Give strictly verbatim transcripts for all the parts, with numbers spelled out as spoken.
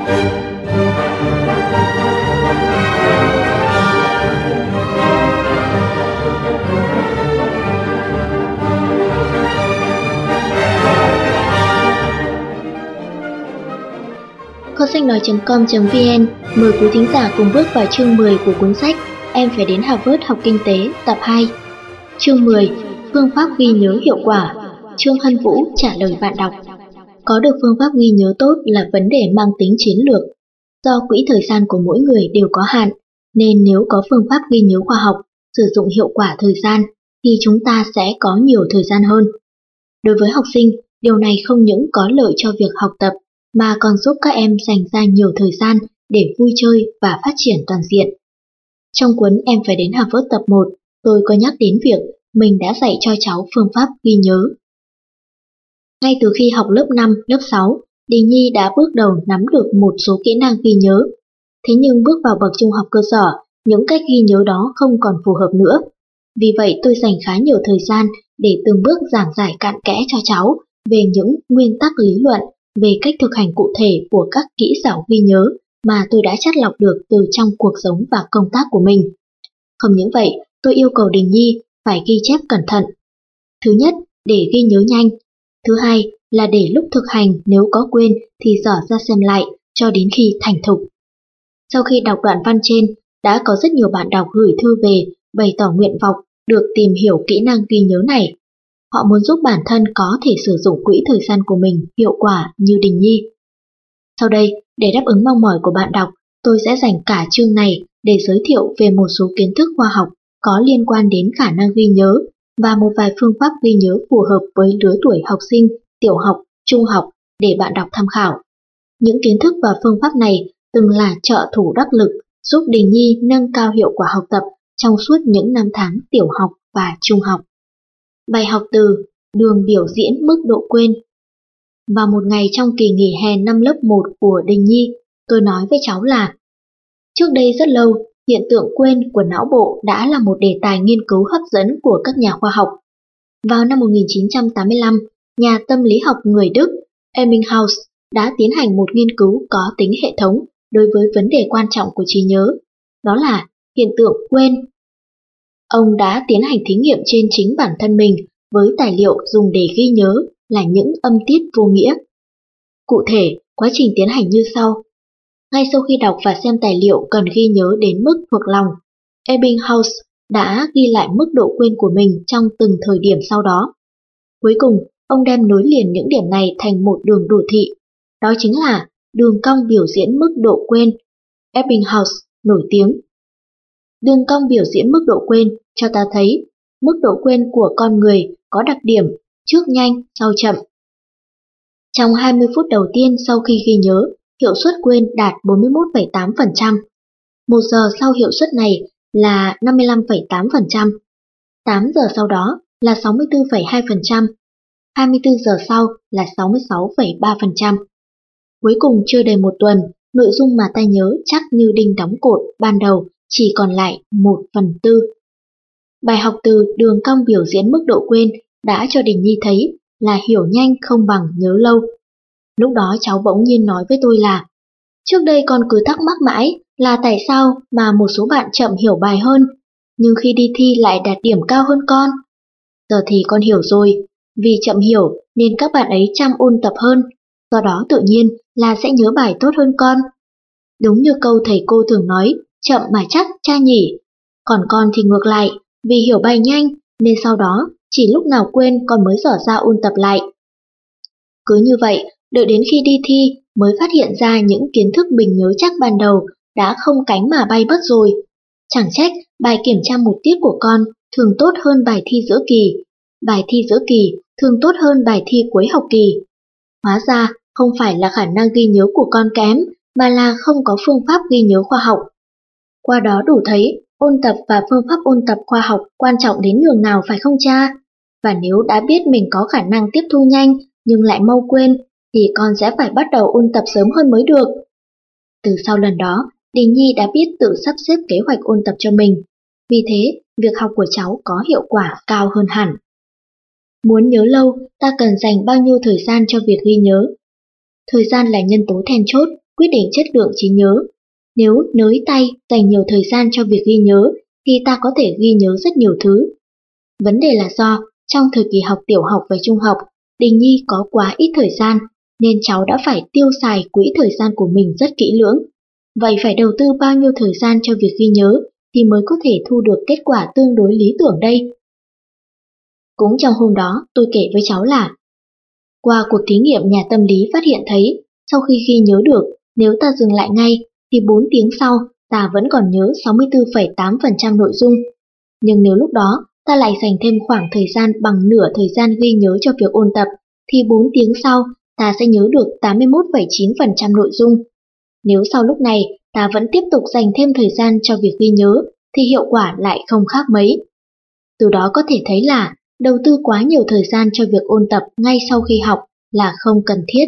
Kho sách nói chấm com chấm vn mời quý thính giả cùng bước vào chương mười của cuốn sách Em phải đến Harvard học kinh tế tập hai. Chương mười, phương pháp ghi nhớ hiệu quả. Trương Hân Vũ trả lời bạn đọc. Có được phương pháp ghi nhớ tốt là vấn đề mang tính chiến lược. Do quỹ thời gian của mỗi người đều có hạn, nên nếu có phương pháp ghi nhớ khoa học, sử dụng hiệu quả thời gian, thì chúng ta sẽ có nhiều thời gian hơn. Đối với học sinh, điều này không những có lợi cho việc học tập, mà còn giúp các em dành ra nhiều thời gian để vui chơi và phát triển toàn diện. Trong cuốn Em phải đến Harvard tập một, tôi có nhắc đến việc mình đã dạy cho cháu phương pháp ghi nhớ. Ngay từ khi học lớp năm, lớp sáu, Đình Nhi đã bước đầu nắm được một số kỹ năng ghi nhớ. Thế nhưng bước vào bậc trung học cơ sở, những cách ghi nhớ đó không còn phù hợp nữa. Vì vậy tôi dành khá nhiều thời gian để từng bước giảng giải cặn kẽ cho cháu về những nguyên tắc lý luận, về cách thực hành cụ thể của các kỹ xảo ghi nhớ mà tôi đã chắt lọc được từ trong cuộc sống và công tác của mình. Không những vậy, tôi yêu cầu Đình Nhi phải ghi chép cẩn thận. Thứ nhất, để ghi nhớ nhanh. Thứ hai là để lúc thực hành nếu có quên thì dở ra xem lại cho đến khi thành thục. Sau khi đọc đoạn văn trên, đã có rất nhiều bạn đọc gửi thư về bày tỏ nguyện vọng được tìm hiểu kỹ năng ghi nhớ này. Họ muốn giúp bản thân có thể sử dụng quỹ thời gian của mình hiệu quả như Đình Nhi. Sau đây, để đáp ứng mong mỏi của bạn đọc, tôi sẽ dành cả chương này để giới thiệu về một số kiến thức khoa học có liên quan đến khả năng ghi nhớ và một vài phương pháp ghi nhớ phù hợp với lứa tuổi học sinh, tiểu học, trung học để bạn đọc tham khảo. Những kiến thức và phương pháp này từng là trợ thủ đắc lực giúp Đình Nhi nâng cao hiệu quả học tập trong suốt những năm tháng tiểu học và trung học. Bài học từ đường biểu diễn mức độ quên. Vào một ngày trong kỳ nghỉ hè năm lớp một của Đình Nhi, tôi nói với cháu là trước đây rất lâu, hiện tượng quên của não bộ đã là một đề tài nghiên cứu hấp dẫn của các nhà khoa học. Vào năm một nghìn chín trăm tám mươi lăm, nhà tâm lý học người Đức Ebbinghaus đã tiến hành một nghiên cứu có tính hệ thống đối với vấn đề quan trọng của trí nhớ, đó là hiện tượng quên. Ông đã tiến hành thí nghiệm trên chính bản thân mình với tài liệu dùng để ghi nhớ là những âm tiết vô nghĩa. Cụ thể, quá trình tiến hành như sau. Ngay sau khi đọc và xem tài liệu cần ghi nhớ đến mức thuộc lòng, Ebbinghaus đã ghi lại mức độ quên của mình trong từng thời điểm sau đó. Cuối cùng, ông đem nối liền những điểm này thành một đường đồ thị. Đó chính là đường cong biểu diễn mức độ quên. Ebbinghaus nổi tiếng. Đường cong biểu diễn mức độ quên cho ta thấy mức độ quên của con người có đặc điểm trước nhanh, sau chậm. Trong hai mươi phút đầu tiên sau khi ghi nhớ, hiệu suất quên đạt bốn mươi mốt phẩy tám phần trăm. Một giờ sau hiệu suất này là năm mươi lăm phẩy tám phần trăm. tám giờ sau đó là sáu mươi tư phẩy hai phần trăm. hai mươi tư giờ sau là sáu mươi sáu phẩy ba phần trăm. Cuối cùng chưa đầy một tuần, nội dung mà ta nhớ chắc như đinh đóng cột ban đầu chỉ còn lại một phần tư. Bài học từ đường cong biểu diễn mức độ quên đã cho Đình Nhi thấy là hiểu nhanh không bằng nhớ lâu. Lúc đó cháu bỗng nhiên nói với tôi là trước đây con cứ thắc mắc mãi là tại sao mà một số bạn chậm hiểu bài hơn, nhưng khi đi thi lại đạt điểm cao hơn con. Giờ thì con hiểu rồi, vì chậm hiểu nên các bạn ấy chăm ôn tập hơn, do đó tự nhiên là sẽ nhớ bài tốt hơn con. Đúng như câu thầy cô thường nói, chậm mà chắc cha nhỉ. Còn con thì ngược lại, vì hiểu bài nhanh nên sau đó chỉ lúc nào quên con mới dở ra ôn tập lại. Cứ như vậy, đợi đến khi đi thi mới phát hiện ra những kiến thức mình nhớ chắc ban đầu đã không cánh mà bay mất rồi. Chẳng trách bài kiểm tra một tiết của con thường tốt hơn bài thi giữa kỳ, bài thi giữa kỳ thường tốt hơn bài thi cuối học kỳ. Hóa ra không phải là khả năng ghi nhớ của con kém, mà là không có phương pháp ghi nhớ khoa học. Qua đó đủ thấy ôn tập và phương pháp ôn tập khoa học quan trọng đến nhường nào phải không cha? Và nếu đã biết mình có khả năng tiếp thu nhanh nhưng lại mau quên, thì con sẽ phải bắt đầu ôn tập sớm hơn mới được. Từ sau lần đó, Đình Nhi đã biết tự sắp xếp kế hoạch ôn tập cho mình. Vì thế, việc học của cháu có hiệu quả cao hơn hẳn. Muốn nhớ lâu, ta cần dành bao nhiêu thời gian cho việc ghi nhớ? Thời gian là nhân tố then chốt, quyết định chất lượng trí nhớ. Nếu nới tay dành nhiều thời gian cho việc ghi nhớ thì ta có thể ghi nhớ rất nhiều thứ. Vấn đề là do trong thời kỳ học tiểu học và trung học, Đình Nhi có quá ít thời gian nên cháu đã phải tiêu xài quỹ thời gian của mình rất kỹ lưỡng. Vậy phải đầu tư bao nhiêu thời gian cho việc ghi nhớ thì mới có thể thu được kết quả tương đối lý tưởng đây? Cũng trong hôm đó tôi kể với cháu là qua cuộc thí nghiệm nhà tâm lý phát hiện thấy sau khi ghi nhớ được, nếu ta dừng lại ngay thì bốn tiếng sau ta vẫn còn nhớ sáu mươi tư phẩy tám phần trăm nội dung. Nhưng nếu lúc đó ta lại dành thêm khoảng thời gian bằng nửa thời gian ghi nhớ cho việc ôn tập thì bốn tiếng sau ta sẽ nhớ được tám mươi mốt phẩy chín phần trăm nội dung. Nếu sau lúc này ta vẫn tiếp tục dành thêm thời gian cho việc ghi nhớ thì hiệu quả lại không khác mấy. Từ đó có thể thấy là đầu tư quá nhiều thời gian cho việc ôn tập ngay sau khi học là không cần thiết.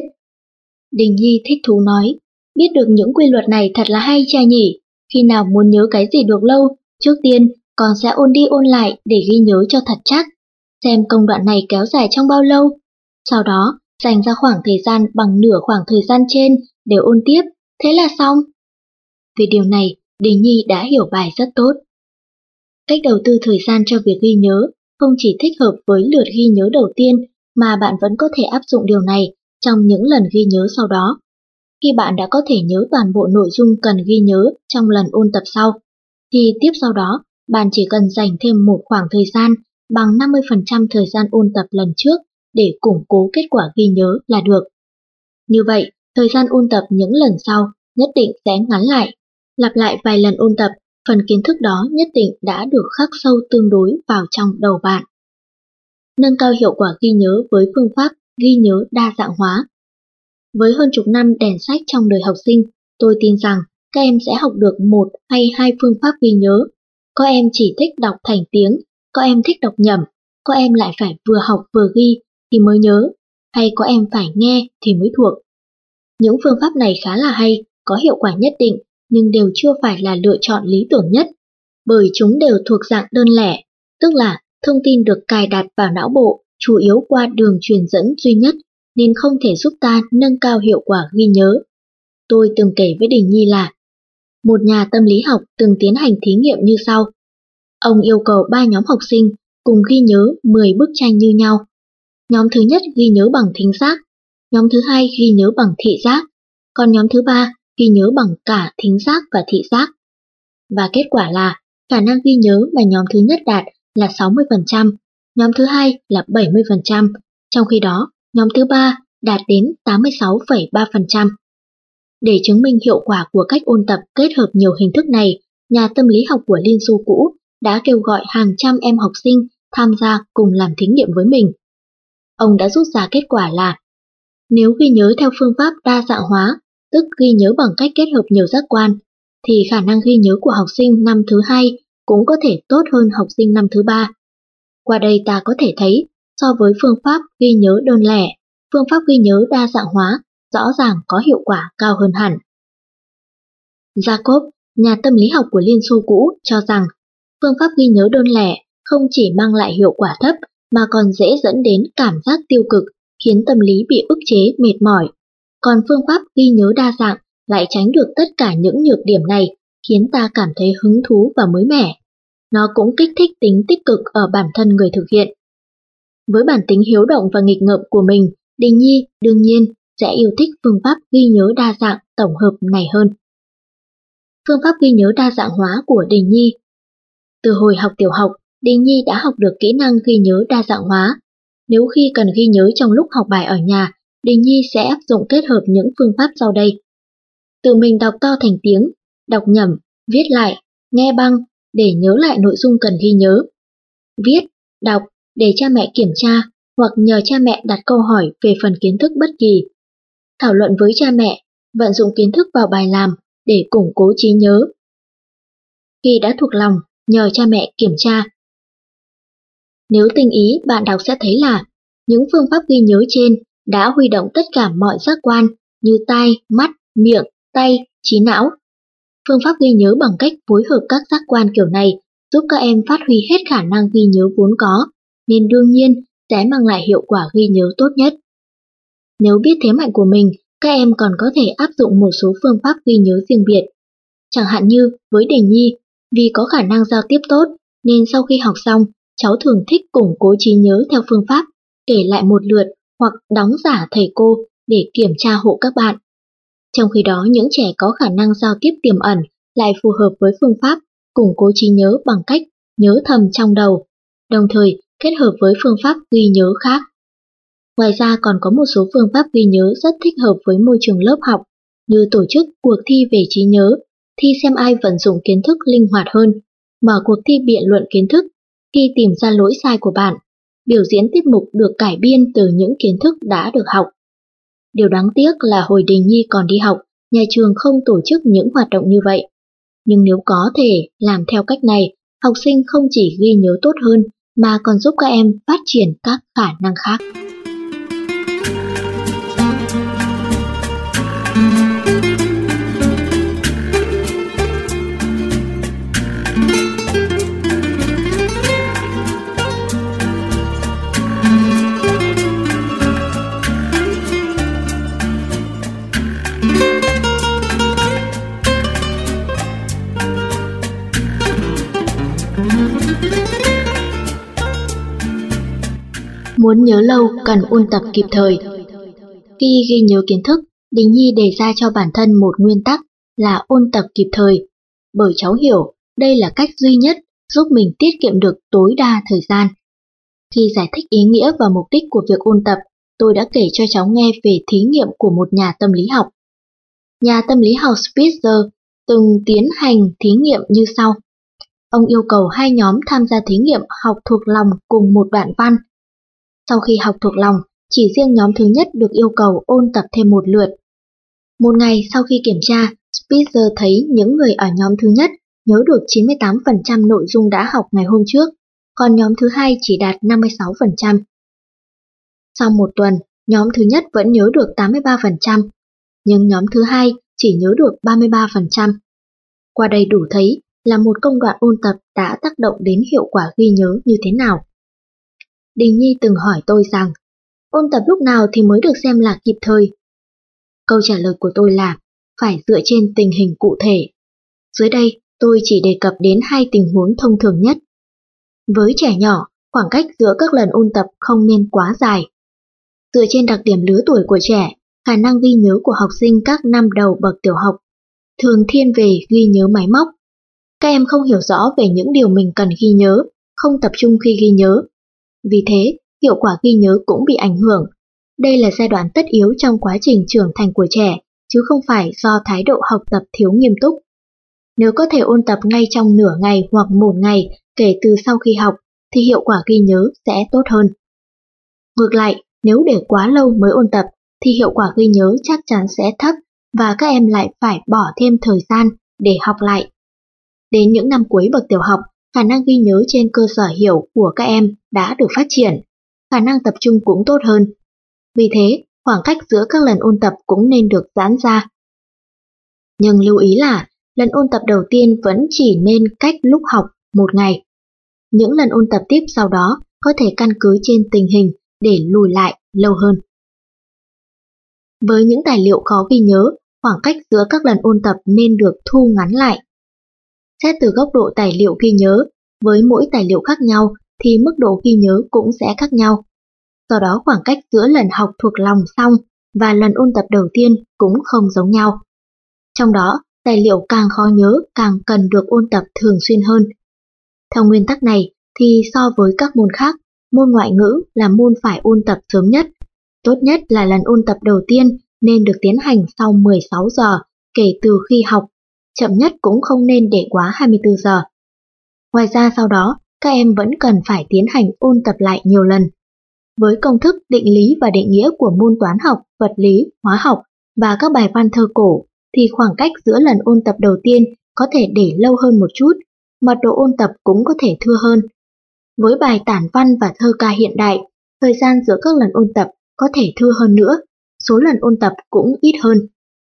Đình Nhi thích thú nói, biết được những quy luật này thật là hay cha nhỉ, khi nào muốn nhớ cái gì được lâu, trước tiên con sẽ ôn đi ôn lại để ghi nhớ cho thật chắc, xem công đoạn này kéo dài trong bao lâu, sau đó dành ra khoảng thời gian bằng nửa khoảng thời gian trên để ôn tiếp, thế là xong. Vì điều này, Đình Nhi đã hiểu bài rất tốt. Cách đầu tư thời gian cho việc ghi nhớ không chỉ thích hợp với lượt ghi nhớ đầu tiên mà bạn vẫn có thể áp dụng điều này trong những lần ghi nhớ sau đó. Khi bạn đã có thể nhớ toàn bộ nội dung cần ghi nhớ trong lần ôn tập sau, thì tiếp sau đó bạn chỉ cần dành thêm một khoảng thời gian bằng năm mươi phần trăm thời gian ôn tập lần trước để củng cố kết quả ghi nhớ là được. Như vậy, thời gian ôn tập những lần sau nhất định sẽ ngắn lại. Lặp lại vài lần ôn tập, phần kiến thức đó nhất định đã được khắc sâu tương đối vào trong đầu bạn. Nâng cao hiệu quả ghi nhớ với phương pháp ghi nhớ đa dạng hóa. Với hơn chục năm đèn sách trong đời học sinh, tôi tin rằng các em sẽ học được một hay hai phương pháp ghi nhớ. Có em chỉ thích đọc thành tiếng, có em thích đọc nhẩm, có em lại phải vừa học vừa ghi thì mới nhớ, hay có em phải nghe thì mới thuộc. Những phương pháp này khá là hay, có hiệu quả nhất định, nhưng đều chưa phải là lựa chọn lý tưởng nhất, bởi chúng đều thuộc dạng đơn lẻ, tức là thông tin được cài đặt vào não bộ chủ yếu qua đường truyền dẫn duy nhất, nên không thể giúp ta nâng cao hiệu quả ghi nhớ. Tôi từng kể với Đình Nhi là một nhà tâm lý học từng tiến hành thí nghiệm như sau. Ông yêu cầu ba nhóm học sinh cùng ghi nhớ mười bức tranh như nhau. Nhóm thứ nhất ghi nhớ bằng thính giác, nhóm thứ hai ghi nhớ bằng thị giác, còn nhóm thứ ba ghi nhớ bằng cả thính giác và thị giác. Và kết quả là khả năng ghi nhớ mà nhóm thứ nhất đạt là sáu mươi phần trăm, nhóm thứ hai là bảy mươi phần trăm, trong khi đó nhóm thứ ba đạt đến tám mươi sáu phẩy ba phần trăm. Để chứng minh hiệu quả của cách ôn tập kết hợp nhiều hình thức này, nhà tâm lý học của Liên Xô cũ đã kêu gọi hàng trăm em học sinh tham gia cùng làm thí nghiệm với mình. Ông đã rút ra kết quả là nếu ghi nhớ theo phương pháp đa dạng hóa, tức ghi nhớ bằng cách kết hợp nhiều giác quan, thì khả năng ghi nhớ của học sinh năm thứ hai cũng có thể tốt hơn học sinh năm thứ ba. Qua đây ta có thể thấy, so với phương pháp ghi nhớ đơn lẻ, phương pháp ghi nhớ đa dạng hóa rõ ràng có hiệu quả cao hơn hẳn. Jacob, nhà tâm lý học của Liên Xô cũ, cho rằng phương pháp ghi nhớ đơn lẻ không chỉ mang lại hiệu quả thấp mà còn dễ dẫn đến cảm giác tiêu cực, khiến tâm lý bị ức chế, mệt mỏi. Còn phương pháp ghi nhớ đa dạng lại tránh được tất cả những nhược điểm này, khiến ta cảm thấy hứng thú và mới mẻ. Nó cũng kích thích tính tích cực ở bản thân người thực hiện. Với bản tính hiếu động và nghịch ngợm của mình, Đình Nhi đương nhiên sẽ yêu thích phương pháp ghi nhớ đa dạng tổng hợp này hơn. Phương pháp ghi nhớ đa dạng hóa của Đình Nhi. Từ hồi học tiểu học, Đình Nhi đã học được kỹ năng ghi nhớ đa dạng hóa. Nếu khi cần ghi nhớ trong lúc học bài ở nhà, Đình Nhi sẽ áp dụng kết hợp những phương pháp sau đây. Tự mình đọc to thành tiếng, đọc nhẩm, viết lại, nghe băng để nhớ lại nội dung cần ghi nhớ. Viết, đọc để cha mẹ kiểm tra hoặc nhờ cha mẹ đặt câu hỏi về phần kiến thức bất kỳ. Thảo luận với cha mẹ, vận dụng kiến thức vào bài làm để củng cố trí nhớ. Khi đã thuộc lòng, nhờ cha mẹ kiểm tra. Nếu tinh ý, bạn đọc sẽ thấy là những phương pháp ghi nhớ trên đã huy động tất cả mọi giác quan như tai, mắt, miệng, tay, trí não. Phương pháp ghi nhớ bằng cách phối hợp các giác quan kiểu này giúp các em phát huy hết khả năng ghi nhớ vốn có, nên đương nhiên sẽ mang lại hiệu quả ghi nhớ tốt nhất. Nếu biết thế mạnh của mình, Các em còn có thể áp dụng một số phương pháp ghi nhớ riêng biệt. Chẳng hạn như với Đề Nhi, vì có khả năng giao tiếp tốt nên sau khi học xong, cháu thường thích củng cố trí nhớ theo phương pháp kể lại một lượt hoặc đóng giả thầy cô để kiểm tra hộ các bạn. Trong khi đó, những trẻ có khả năng giao tiếp tiềm ẩn lại phù hợp với phương pháp củng cố trí nhớ bằng cách nhớ thầm trong đầu, đồng thời kết hợp với phương pháp ghi nhớ khác. Ngoài ra còn có một số phương pháp ghi nhớ rất thích hợp với môi trường lớp học, như tổ chức cuộc thi về trí nhớ, thi xem ai vận dụng kiến thức linh hoạt hơn, mở cuộc thi biện luận kiến thức, thi tìm ra lỗi sai của bạn, biểu diễn tiết mục được cải biên từ những kiến thức đã được học. Điều đáng tiếc là hồi Đề Nhi còn đi học, nhà trường không tổ chức những hoạt động như vậy. Nhưng nếu có thể làm theo cách này, học sinh không chỉ ghi nhớ tốt hơn mà còn giúp các em phát triển các khả năng khác. Muốn nhớ lâu cần ôn tập kịp thời. Khi ghi nhớ kiến thức, Đề Nhi đề ra cho bản thân một nguyên tắc là ôn tập kịp thời, bởi cháu hiểu đây là cách duy nhất giúp mình tiết kiệm được tối đa thời gian. Khi giải thích ý nghĩa và mục đích của việc ôn tập, tôi đã kể cho cháu nghe về thí nghiệm của một nhà tâm lý học. Nhà tâm lý học Spitzer từng tiến hành thí nghiệm như sau. Ông yêu cầu hai nhóm tham gia thí nghiệm học thuộc lòng cùng một đoạn văn. Sau khi học thuộc lòng, chỉ riêng nhóm thứ nhất được yêu cầu ôn tập thêm một lượt. Một ngày sau khi kiểm tra, Spitzer thấy những người ở nhóm thứ nhất nhớ được chín mươi tám phần trăm nội dung đã học ngày hôm trước, còn nhóm thứ hai chỉ đạt năm mươi sáu phần trăm. Sau một tuần, nhóm thứ nhất vẫn nhớ được tám mươi ba phần trăm, nhưng nhóm thứ hai chỉ nhớ được ba mươi ba phần trăm. Qua đây đủ thấy là một công đoạn ôn tập đã tác động đến hiệu quả ghi nhớ như thế nào. Đình Nhi từng hỏi tôi rằng, ôn tập lúc nào thì mới được xem là kịp thời? Câu trả lời của tôi là, phải dựa trên tình hình cụ thể. Dưới đây, tôi chỉ đề cập đến hai tình huống thông thường nhất. Với trẻ nhỏ, khoảng cách giữa các lần ôn tập không nên quá dài. Dựa trên đặc điểm lứa tuổi của trẻ, khả năng ghi nhớ của học sinh các năm đầu bậc tiểu học thường thiên về ghi nhớ máy móc. Các em không hiểu rõ về những điều mình cần ghi nhớ, không tập trung khi ghi nhớ. Vì thế, hiệu quả ghi nhớ cũng bị ảnh hưởng. Đây là giai đoạn tất yếu trong quá trình trưởng thành của trẻ, chứ không phải do thái độ học tập thiếu nghiêm túc. Nếu có thể ôn tập ngay trong nửa ngày hoặc một ngày kể từ sau khi học, thì hiệu quả ghi nhớ sẽ tốt hơn. Ngược lại, nếu để quá lâu mới ôn tập, thì hiệu quả ghi nhớ chắc chắn sẽ thấp và các em lại phải bỏ thêm thời gian để học lại. Đến những năm cuối bậc tiểu học, khả năng ghi nhớ trên cơ sở hiểu của các em đã được phát triển, khả năng tập trung cũng tốt hơn. Vì thế, khoảng cách giữa các lần ôn tập cũng nên được giãn ra. Nhưng lưu ý là, lần ôn tập đầu tiên vẫn chỉ nên cách lúc học một ngày. Những lần ôn tập tiếp sau đó có thể căn cứ trên tình hình để lùi lại lâu hơn. Với những tài liệu khó ghi nhớ, khoảng cách giữa các lần ôn tập nên được thu ngắn lại. Xét từ góc độ tài liệu ghi nhớ, với mỗi tài liệu khác nhau thì mức độ ghi nhớ cũng sẽ khác nhau. Do đó khoảng cách giữa lần học thuộc lòng xong và lần ôn tập đầu tiên cũng không giống nhau. Trong đó, tài liệu càng khó nhớ càng cần được ôn tập thường xuyên hơn. Theo nguyên tắc này thì so với các môn khác, môn ngoại ngữ là môn phải ôn tập sớm nhất. Tốt nhất là lần ôn tập đầu tiên nên được tiến hành sau mười sáu giờ kể từ khi học, chậm nhất cũng không nên để quá hai mươi tư giờ. Ngoài ra sau đó, các em vẫn cần phải tiến hành ôn tập lại nhiều lần. Với công thức định lý và định nghĩa của môn toán học, vật lý, hóa học và các bài văn thơ cổ, thì khoảng cách giữa lần ôn tập đầu tiên có thể để lâu hơn một chút, mật độ ôn tập cũng có thể thưa hơn. Với bài tản văn và thơ ca hiện đại, thời gian giữa các lần ôn tập có thể thưa hơn nữa, số lần ôn tập cũng ít hơn.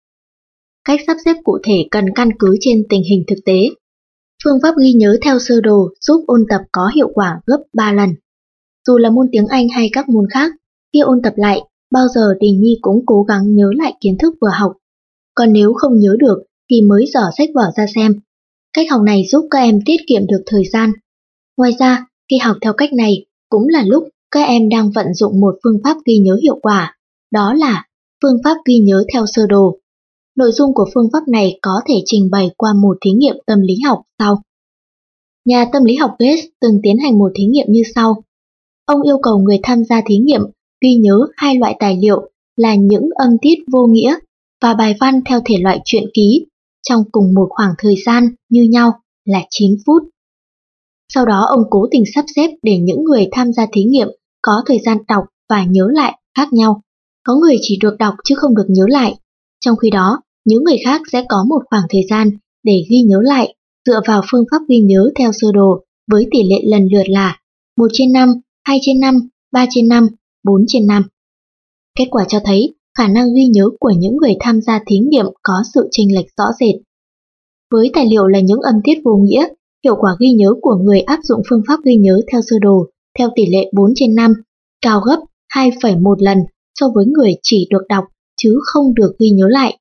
Cách sắp xếp cụ thể cần căn cứ trên tình hình thực tế. Phương pháp ghi nhớ theo sơ đồ giúp ôn tập có hiệu quả gấp ba lần. Dù là môn tiếng Anh hay các môn khác, khi ôn tập lại, bao giờ Đình Nhi cũng cố gắng nhớ lại kiến thức vừa học. Còn nếu không nhớ được thì mới dở sách vở ra xem. Cách học này giúp các em tiết kiệm được thời gian. Ngoài ra, khi học theo cách này cũng là lúc các em đang vận dụng một phương pháp ghi nhớ hiệu quả, đó là phương pháp ghi nhớ theo sơ đồ. Nội dung của phương pháp này có thể trình bày qua một thí nghiệm tâm lý học sau. Nhà tâm lý học Gates từng tiến hành một thí nghiệm như sau. Ông yêu cầu người tham gia thí nghiệm ghi nhớ hai loại tài liệu là những âm tiết vô nghĩa và bài văn theo thể loại truyện ký trong cùng một khoảng thời gian như nhau là chín phút. Sau đó ông cố tình sắp xếp để những người tham gia thí nghiệm có thời gian đọc và nhớ lại khác nhau. Có người chỉ được đọc chứ không được nhớ lại. Trong khi đó, những người khác sẽ có một khoảng thời gian để ghi nhớ lại dựa vào phương pháp ghi nhớ theo sơ đồ với tỷ lệ lần lượt là một trên năm, hai trên năm, ba trên năm, bốn trên năm. Kết quả cho thấy khả năng ghi nhớ của những người tham gia thí nghiệm có sự chênh lệch rõ rệt. Với tài liệu là những âm tiết vô nghĩa, hiệu quả ghi nhớ của người áp dụng phương pháp ghi nhớ theo sơ đồ theo tỷ lệ bốn trên năm cao gấp hai phẩy một lần so với người chỉ được đọc chứ không được ghi nhớ lại.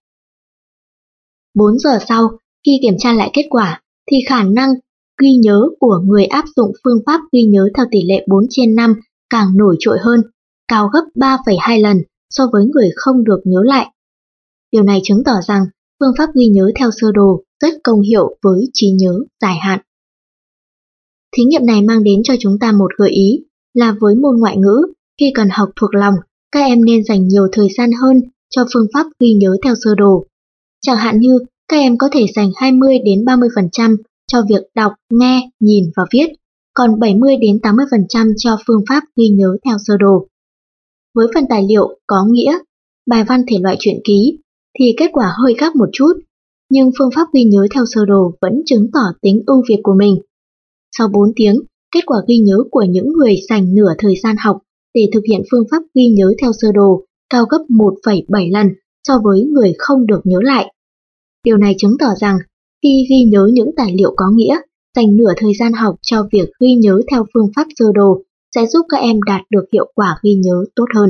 bốn giờ sau, khi kiểm tra lại kết quả, thì khả năng ghi nhớ của người áp dụng phương pháp ghi nhớ theo tỷ lệ bốn trên năm càng nổi trội hơn, cao gấp ba phẩy hai lần so với người không được nhớ lại. Điều này chứng tỏ rằng phương pháp ghi nhớ theo sơ đồ rất công hiệu với trí nhớ dài hạn. Thí nghiệm này mang đến cho chúng ta một gợi ý là với môn ngoại ngữ, khi cần học thuộc lòng, các em nên dành nhiều thời gian hơn cho phương pháp ghi nhớ theo sơ đồ. Chẳng hạn như các em có thể dành hai mươi đến ba mươi phần trăm cho việc đọc, nghe, nhìn và viết, còn bảy mươi đến tám mươi phần trăm cho phương pháp ghi nhớ theo sơ đồ. Với phần tài liệu có nghĩa, bài văn thể loại truyện ký, thì kết quả hơi khác một chút, nhưng phương pháp ghi nhớ theo sơ đồ vẫn chứng tỏ tính ưu việt của mình. Sau bốn tiếng, kết quả ghi nhớ của những người dành nửa thời gian học để thực hiện phương pháp ghi nhớ theo sơ đồ cao gấp một phẩy bảy lần so với người không được nhớ lại. Điều này chứng tỏ rằng khi ghi nhớ những tài liệu có nghĩa, dành nửa thời gian học cho việc ghi nhớ theo phương pháp sơ đồ sẽ giúp các em đạt được hiệu quả ghi nhớ tốt hơn.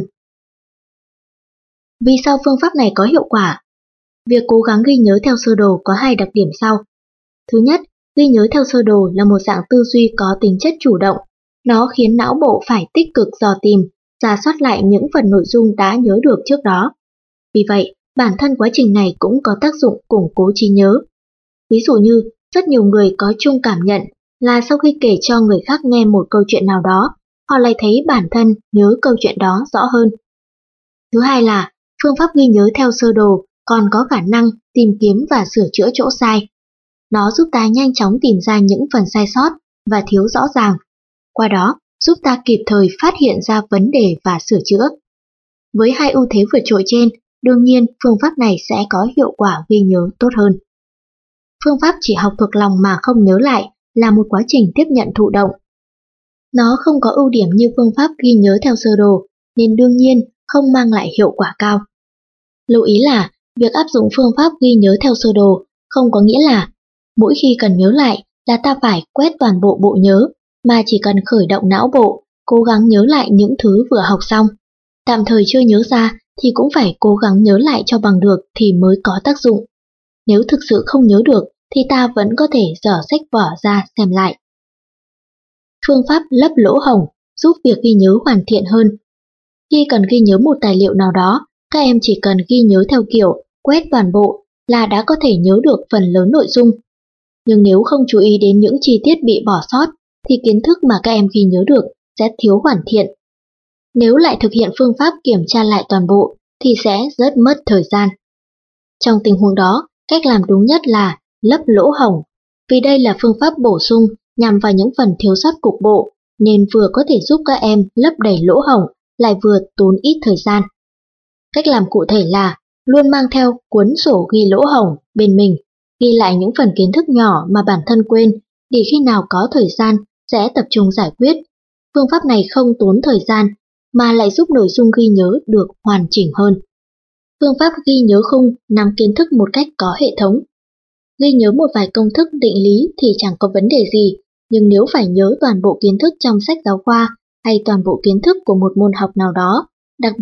Vì sao phương pháp này có hiệu quả? Việc cố gắng ghi nhớ theo sơ đồ có hai đặc điểm sau. Thứ nhất, ghi nhớ theo sơ đồ là một dạng tư duy có tính chất chủ động. Nó khiến não bộ phải tích cực dò tìm, rà soát lại những phần nội dung đã nhớ được trước đó. Vì vậy, bản thân quá trình này cũng có tác dụng củng cố trí nhớ. Ví dụ như, rất nhiều người có chung cảm nhận là sau khi kể cho người khác nghe một câu chuyện nào đó, họ lại thấy bản thân nhớ câu chuyện đó rõ hơn. Thứ hai là, phương pháp ghi nhớ theo sơ đồ còn có khả năng tìm kiếm và sửa chữa chỗ sai. Nó giúp ta nhanh chóng tìm ra những phần sai sót và thiếu rõ ràng, qua đó giúp ta kịp thời phát hiện ra vấn đề và sửa chữa. Với hai ưu thế vượt trội trên, đương nhiên phương pháp này sẽ có hiệu quả ghi nhớ tốt hơn. Phương pháp chỉ học thuộc lòng mà không nhớ lại là một quá trình tiếp nhận thụ động. Nó không có ưu điểm như phương pháp ghi nhớ theo sơ đồ, nên đương nhiên không mang lại hiệu quả cao. Lưu ý là, việc áp dụng phương pháp ghi nhớ theo sơ đồ không có nghĩa là mỗi khi cần nhớ lại là ta phải quét toàn bộ bộ nhớ, mà chỉ cần khởi động não bộ, cố gắng nhớ lại những thứ vừa học xong. Tạm thời chưa nhớ ra thì cũng phải cố gắng nhớ lại cho bằng được thì mới có tác dụng. Nếu thực sự không nhớ được thì ta vẫn có thể dở sách vở ra xem lại. Phương pháp lấp lỗ hổng giúp việc ghi nhớ hoàn thiện hơn. Khi cần ghi nhớ một tài liệu nào đó, các em chỉ cần ghi nhớ theo kiểu quét toàn bộ là đã có thể nhớ được phần lớn nội dung. Nhưng nếu không chú ý đến những chi tiết bị bỏ sót, thì kiến thức mà các em ghi nhớ được sẽ thiếu hoàn thiện. Nếu lại thực hiện phương pháp kiểm tra lại toàn bộ, thì sẽ rất mất thời gian. Trong tình huống đó, cách làm đúng nhất là lấp lỗ hổng, vì đây là phương pháp bổ sung nhằm vào những phần thiếu sót cục bộ, nên vừa có thể giúp các em lấp đầy lỗ hổng, lại vừa tốn ít thời gian. Cách làm cụ thể là luôn mang theo cuốn sổ ghi lỗ hổng bên mình, ghi lại những phần kiến thức nhỏ mà bản thân quên, để khi nào có thời gian sẽ tập trung giải quyết. Phương pháp này không tốn thời gian, mà lại giúp nội dung ghi nhớ được hoàn chỉnh hơn. Phương pháp ghi nhớ khung nắm kiến thức một cách có hệ thống. Ghi nhớ một vài công thức định lý thì chẳng có vấn đề gì, nhưng nếu phải nhớ toàn bộ kiến thức trong sách giáo khoa hay toàn bộ kiến thức của một môn học nào đó, đặc biệt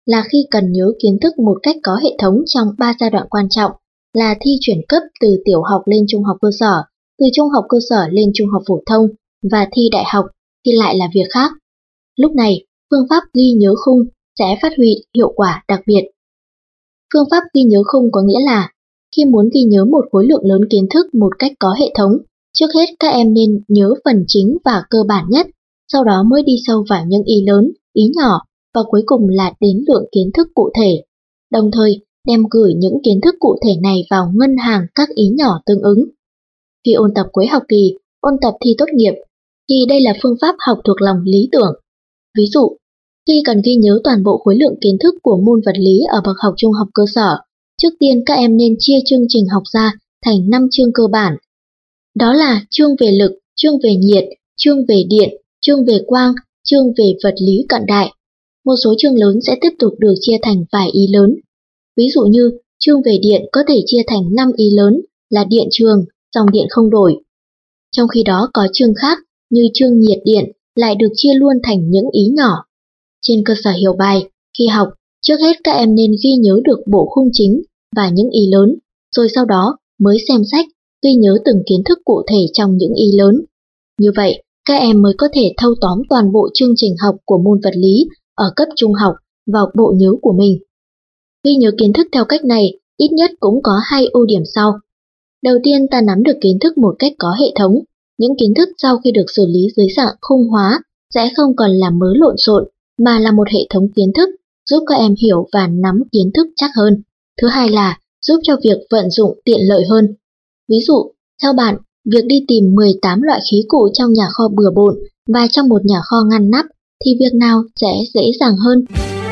là khi cần nhớ kiến thức một cách có hệ thống trong ba giai đoạn quan trọng là thi chuyển cấp từ tiểu học lên trung học cơ sở, từ trung học cơ sở lên trung học phổ thông và thi đại học thì lại là việc khác. Lúc này, phương pháp ghi nhớ khung sẽ phát huy hiệu quả đặc biệt. Phương pháp ghi nhớ khung có nghĩa là khi muốn ghi nhớ một khối lượng lớn kiến thức một cách có hệ thống, trước hết các em nên nhớ phần chính và cơ bản nhất, sau đó mới đi sâu vào những ý lớn, ý nhỏ và cuối cùng là đến lượng kiến thức cụ thể. Đồng thời, đem gửi những kiến thức cụ thể này vào ngân hàng các ý nhỏ tương ứng. Khi ôn tập cuối học kỳ, ôn tập thi tốt nghiệp, thì đây là phương pháp học thuộc lòng lý tưởng. Ví dụ, khi cần ghi nhớ toàn bộ khối lượng kiến thức của môn vật lý ở bậc học trung học cơ sở, trước tiên các em nên chia chương trình học ra thành năm chương cơ bản. Đó là chương về lực, chương về nhiệt, chương về điện, chương về quang, chương về vật lý cận đại. Một số chương lớn sẽ tiếp tục được chia thành vài ý lớn. Ví dụ như chương về điện có thể chia thành năm ý lớn là điện trường, dòng điện không đổi. Trong khi đó có chương khác như chương nhiệt điện lại được chia luôn thành những ý nhỏ. Trên cơ sở hiểu bài, khi học, trước hết các em nên ghi nhớ được bộ khung chính và những ý lớn, rồi sau đó mới xem sách, ghi nhớ từng kiến thức cụ thể trong những ý lớn. Như vậy, các em mới có thể thâu tóm toàn bộ chương trình học của môn vật lý ở cấp trung học vào bộ nhớ của mình. Ghi nhớ kiến thức theo cách này ít nhất cũng có hai ưu điểm sau. Đầu tiên, ta nắm được kiến thức một cách có hệ thống. Những kiến thức sau khi được xử lý dưới dạng khung hóa sẽ không còn là mớ lộn xộn, mà là một hệ thống kiến thức giúp các em hiểu và nắm kiến thức chắc hơn. Thứ hai là giúp cho việc vận dụng tiện lợi hơn. Ví dụ, theo bạn, việc đi tìm mười tám loại khí cụ trong nhà kho bừa bộn và trong một nhà kho ngăn nắp thì việc nào sẽ dễ dàng hơn?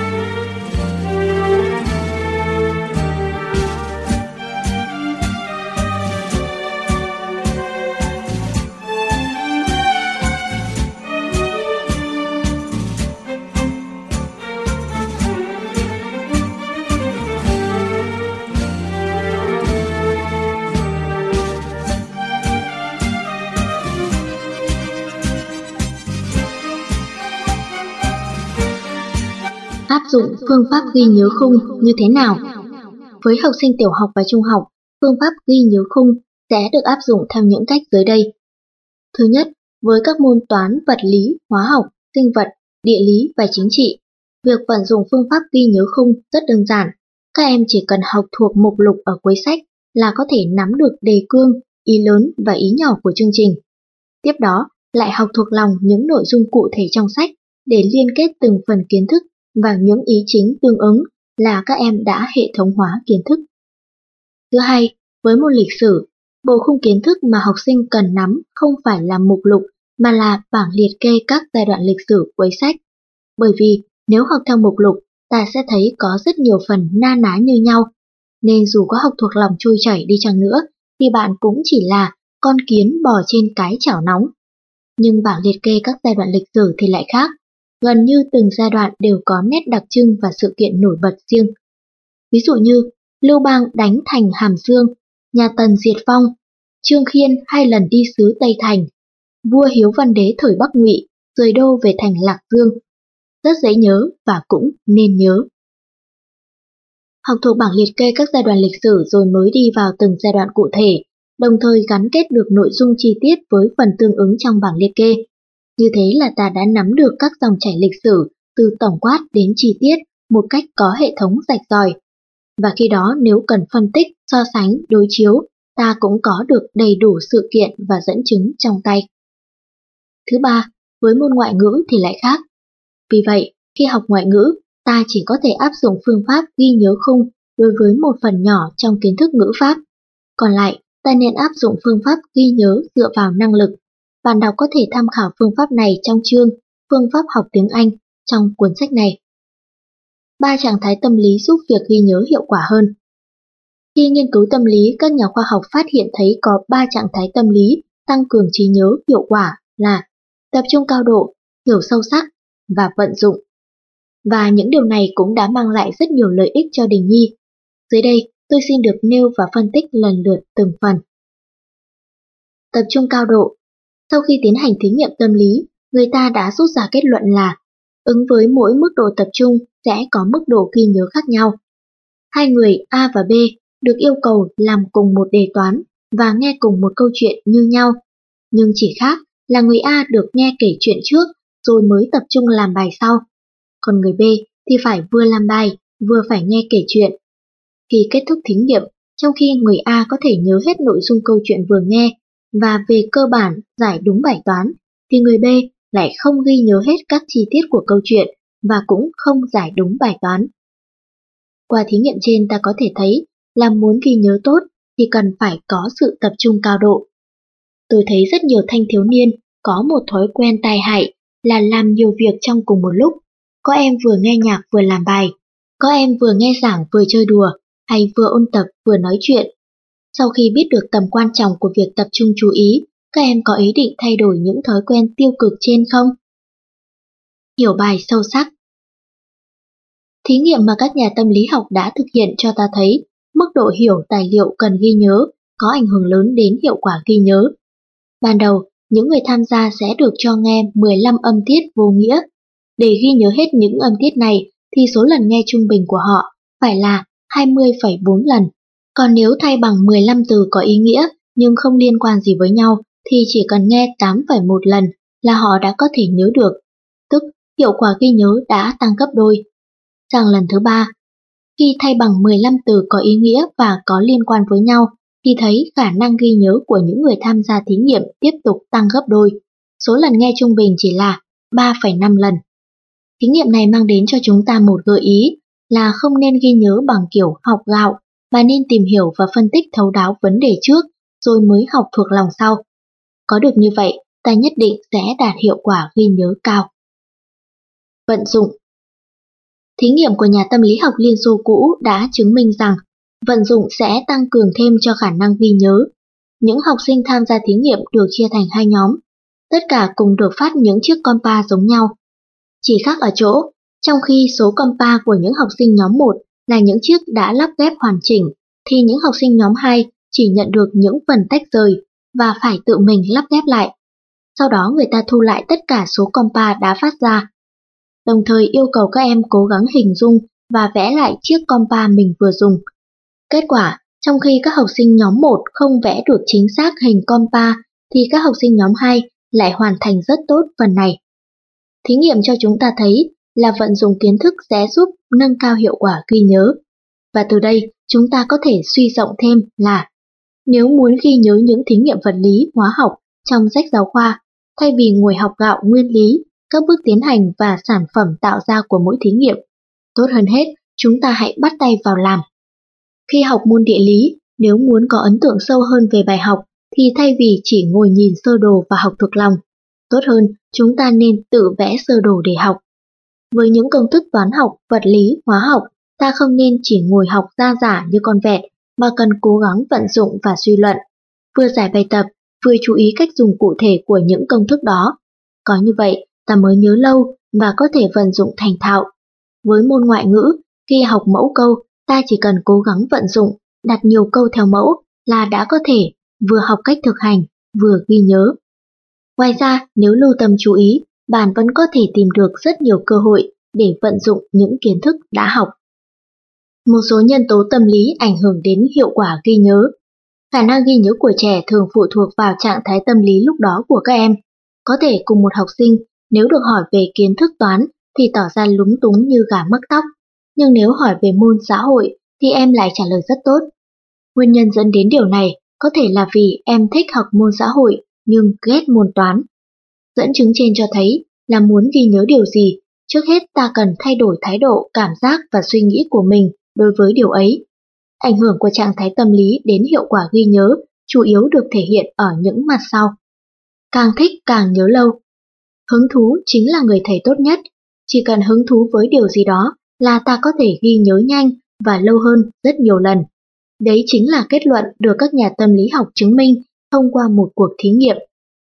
Áp dụng phương pháp ghi nhớ khung như thế nào? Với học sinh tiểu học và trung học, phương pháp ghi nhớ khung sẽ được áp dụng theo những cách dưới đây. Thứ nhất, với các môn toán, vật lý, hóa học, sinh vật, địa lý và chính trị, việc vận dụng phương pháp ghi nhớ khung rất đơn giản. Các em chỉ cần học thuộc mục lục ở cuối sách là có thể nắm được đề cương, ý lớn và ý nhỏ của chương trình. Tiếp đó, lại học thuộc lòng những nội dung cụ thể trong sách để liên kết từng phần kiến thức vào những ý chính tương ứng là các em đã hệ thống hóa kiến thức. Thứ hai, với môn lịch sử, bộ khung kiến thức mà học sinh cần nắm không phải là mục lục mà là bảng liệt kê các giai đoạn lịch sử cuối sách. Bởi vì nếu học theo mục lục, ta sẽ thấy có rất nhiều phần na ná như nhau, nên dù có học thuộc lòng trôi chảy đi chăng nữa thì bạn cũng chỉ là con kiến bò trên cái chảo nóng. Nhưng bảng liệt kê các giai đoạn lịch sử thì lại khác. Gần như từng giai đoạn đều có nét đặc trưng và sự kiện nổi bật riêng. Ví dụ như Lưu Bang đánh thành Hàm Dương, nhà Tần diệt vong, Trương Khiên hai lần đi xứ Tây Thành, vua Hiếu Văn Đế thời Bắc Ngụy rời đô về thành Lạc Dương. Rất dễ nhớ và cũng nên nhớ. Học thuộc bảng liệt kê các giai đoạn lịch sử rồi mới đi vào từng giai đoạn cụ thể, đồng thời gắn kết được nội dung chi tiết với phần tương ứng trong bảng liệt kê. Như thế là ta đã nắm được các dòng chảy lịch sử từ tổng quát đến chi tiết một cách có hệ thống rạch ròi. Và khi đó nếu cần phân tích, so sánh, đối chiếu, ta cũng có được đầy đủ sự kiện và dẫn chứng trong tay. Thứ ba, với môn ngoại ngữ thì lại khác. Vì vậy, khi học ngoại ngữ, ta chỉ có thể áp dụng phương pháp ghi nhớ khung đối với một phần nhỏ trong kiến thức ngữ pháp. Còn lại, ta nên áp dụng phương pháp ghi nhớ dựa vào năng lực. Bạn đọc có thể tham khảo phương pháp này trong chương Phương pháp học tiếng Anh trong cuốn sách này. Ba trạng thái tâm lý giúp việc ghi nhớ hiệu quả hơn. Khi nghiên cứu tâm lý, các nhà khoa học phát hiện thấy có ba trạng thái tâm lý tăng cường trí nhớ hiệu quả là tập trung cao độ, hiểu sâu sắc và vận dụng. Và những điều này cũng đã mang lại rất nhiều lợi ích cho Đình Nhi. Dưới đây, tôi xin được nêu và phân tích lần lượt từng phần. Tập trung cao độ. Sau khi tiến hành thí nghiệm tâm lý, người ta đã rút ra kết luận là Ứng với mỗi mức độ tập trung sẽ có mức độ ghi nhớ khác nhau. Hai người A và B được yêu cầu làm cùng một đề toán và nghe cùng một câu chuyện như nhau, nhưng chỉ khác là người A được nghe kể chuyện trước rồi mới tập trung làm bài sau, còn người B thì phải vừa làm bài vừa phải nghe kể chuyện. Khi kết thúc thí nghiệm, trong khi người A có thể nhớ hết nội dung câu chuyện vừa nghe và về cơ bản giải đúng bài toán, thì người B lại không ghi nhớ hết các chi tiết của câu chuyện và cũng không giải đúng bài toán. Qua thí nghiệm trên ta có thể thấy là muốn ghi nhớ tốt thì cần phải có sự tập trung cao độ. Tôi thấy rất nhiều thanh thiếu niên có một thói quen tai hại là làm nhiều việc trong cùng một lúc. Có em vừa nghe nhạc vừa làm bài, có em vừa nghe giảng vừa chơi đùa, hay vừa ôn tập vừa nói chuyện. Sau khi biết được tầm quan trọng của việc tập trung chú ý, các em có ý định thay đổi những thói quen tiêu cực trên không? Hiểu bài sâu sắc. Thí nghiệm mà các nhà tâm lý học đã thực hiện cho ta thấy mức độ hiểu tài liệu cần ghi nhớ có ảnh hưởng lớn đến hiệu quả ghi nhớ. Ban đầu, những người tham gia sẽ được cho nghe mười lăm âm tiết vô nghĩa. Để ghi nhớ hết những âm tiết này thì số lần nghe trung bình của họ phải là hai mươi phẩy bốn lần. Còn nếu thay bằng mười lăm từ có ý nghĩa nhưng không liên quan gì với nhau thì chỉ cần nghe tám phẩy một lần là họ đã có thể nhớ được, tức hiệu quả ghi nhớ đã tăng gấp đôi. Sang lần thứ ba, khi thay bằng mười lăm từ có ý nghĩa và có liên quan với nhau thì thấy khả năng ghi nhớ của những người tham gia thí nghiệm tiếp tục tăng gấp đôi. Số lần nghe trung bình chỉ là ba phẩy năm lần. Thí nghiệm này mang đến cho chúng ta một gợi ý là không nên ghi nhớ bằng kiểu học gạo, mà nên tìm hiểu và phân tích thấu đáo vấn đề trước rồi mới học thuộc lòng sau. Có được như vậy, ta nhất định sẽ đạt hiệu quả ghi nhớ cao. Vận dụng. Thí nghiệm của nhà tâm lý học Liên Xô cũ đã chứng minh rằng vận dụng sẽ tăng cường thêm cho khả năng ghi nhớ. Những học sinh tham gia thí nghiệm được chia thành hai nhóm, tất cả cùng được phát những chiếc compa giống nhau. Chỉ khác ở chỗ, trong khi số compa của những học sinh nhóm một là những chiếc đã lắp ghép hoàn chỉnh, thì những học sinh nhóm hai chỉ nhận được những phần tách rời và phải tự mình lắp ghép lại. Sau đó người ta thu lại tất cả số compa đã phát ra, đồng thời yêu cầu các em cố gắng hình dung và vẽ lại chiếc compa mình vừa dùng. Kết quả, trong khi các học sinh nhóm một không vẽ được chính xác hình compa, thì các học sinh nhóm hai lại hoàn thành rất tốt phần này. Thí nghiệm cho chúng ta thấy là vận dụng kiến thức sẽ giúp nâng cao hiệu quả ghi nhớ. Và từ đây, chúng ta có thể suy rộng thêm là nếu muốn ghi nhớ những thí nghiệm vật lý, hóa học trong sách giáo khoa, thay vì ngồi học gạo nguyên lý, các bước tiến hành và sản phẩm tạo ra của mỗi thí nghiệm, tốt hơn hết, chúng ta hãy bắt tay vào làm. Khi học môn địa lý, nếu muốn có ấn tượng sâu hơn về bài học, thì thay vì chỉ ngồi nhìn sơ đồ và học thuộc lòng, tốt hơn chúng ta nên tự vẽ sơ đồ để học. Với những công thức toán học, vật lý, hóa học, ta không nên chỉ ngồi học ra giả như con vẹt, mà cần cố gắng vận dụng và suy luận, vừa giải bài tập, vừa chú ý cách dùng cụ thể của những công thức đó. Có như vậy, ta mới nhớ lâu và có thể vận dụng thành thạo. Với môn ngoại ngữ, khi học mẫu câu, ta chỉ cần cố gắng vận dụng, đặt nhiều câu theo mẫu là đã có thể vừa học cách thực hành, vừa ghi nhớ. Ngoài ra, nếu lưu tâm chú ý, bạn vẫn có thể tìm được rất nhiều cơ hội để vận dụng những kiến thức đã học. Một số nhân tố tâm lý ảnh hưởng đến hiệu quả ghi nhớ. Khả năng ghi nhớ của trẻ thường phụ thuộc vào trạng thái tâm lý lúc đó của các em. Có thể cùng một học sinh, nếu được hỏi về kiến thức toán thì tỏ ra lúng túng như gà mắc tóc, nhưng nếu hỏi về môn xã hội thì em lại trả lời rất tốt. Nguyên nhân dẫn đến điều này có thể là vì em thích học môn xã hội nhưng ghét môn toán. Dẫn chứng trên cho thấy là muốn ghi nhớ điều gì, trước hết ta cần thay đổi thái độ, cảm giác và suy nghĩ của mình đối với điều ấy. Ảnh hưởng của trạng thái tâm lý đến hiệu quả ghi nhớ chủ yếu được thể hiện ở những mặt sau. Càng thích càng nhớ lâu. Hứng thú chính là người thầy tốt nhất. Chỉ cần hứng thú với điều gì đó là ta có thể ghi nhớ nhanh và lâu hơn rất nhiều lần. Đấy chính là kết luận được các nhà tâm lý học chứng minh thông qua một cuộc thí nghiệm.